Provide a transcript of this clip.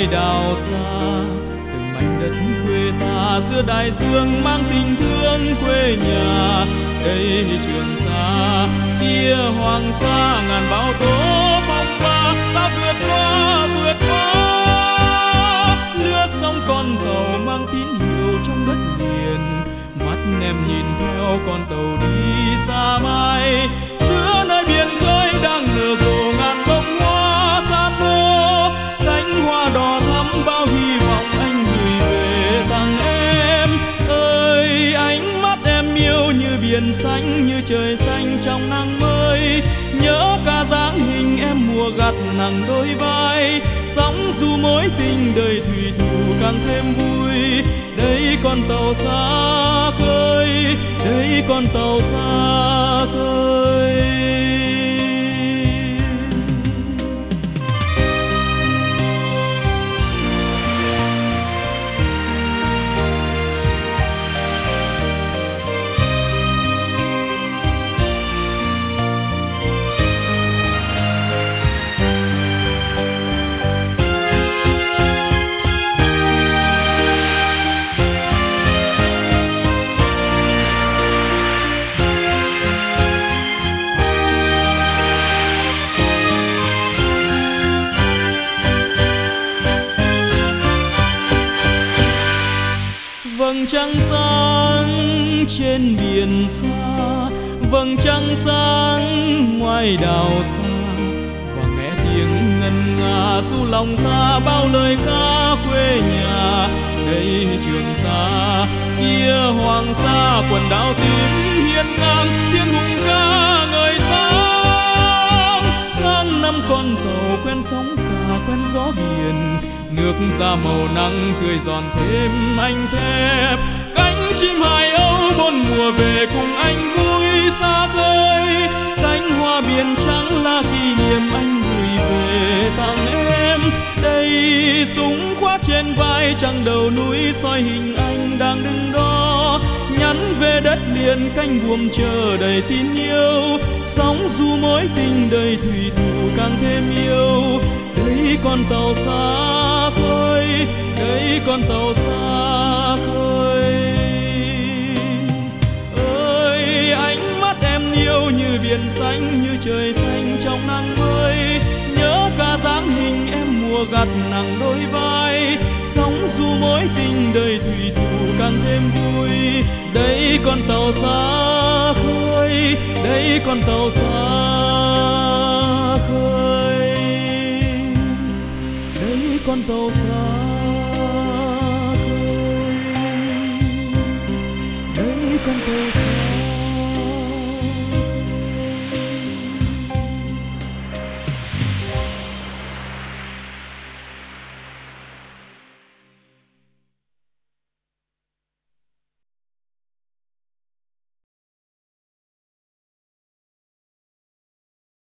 ngoài đảo xa. Từng mảnh đất quê ta giữa đại dương mang tình thương quê nhà. Đây Trường Sa, kia Hoàng Sa, ngàn bão tố phong ba ta vượt qua lướt sóng con tàu mang tín hiệu trong đất liền. Mắt em nhìn theo con tàu đi xa mai, giữa nơi biển khơi đang nở rộ ngàn bông hoa san hô. Cánh hoa đỏ thắm bao hy vọng anh gửi về tặng em. Ơi ánh mắt em yêu như biển xanh, như trời xanh trong nắng mới. Nhớ cả dáng hình em mùa gặt nặng đôi vai. Sóng dù mối tình đời thủy thủ càng thêm vui. Đây con tàu xa khơi, đây con tàu xa khơi. Vầng trăng sáng trên biển xa, vầng trăng sáng ngoài đảo xa. Và nghe tiếng ngân nga du lòng ta bao lời ca quê nhà. Đây Trường Sa, kia Hoàng Sa, quần đảo tím hiên ngang, thiên hùng ca ngời sáng. Tháng năm con tàu quen sóng cả quen gió biển, nước ra màu nắng tươi giòn thêm anh thép. Cánh chim hải âu bốn mùa về cùng anh vui xa khơi. Cánh hoa biển trắng là kỷ niệm anh gửi về tặng em. Đây súng khoác trên vai, trăng đầu núi soi hình anh đang đứng đó. Nhắn về đất liền cánh buồm chờ đầy tin yêu. Sóng dù mối tình đời thủy thủ càng thêm yêu. Đây con tàu xa khơi, đây con tàu xa khơi. Ơi ánh mắt em yêu như biển xanh, như trời xanh trong nắng mới. Nhớ cả dáng hình em mùa gặt nặng đôi vai. Sóng dù mối tình đời thủy thủ càng thêm vui. Đây con tàu xa khơi, đây con tàu xa khơi. Đây con tàu xa khơi, đây con tàu xa.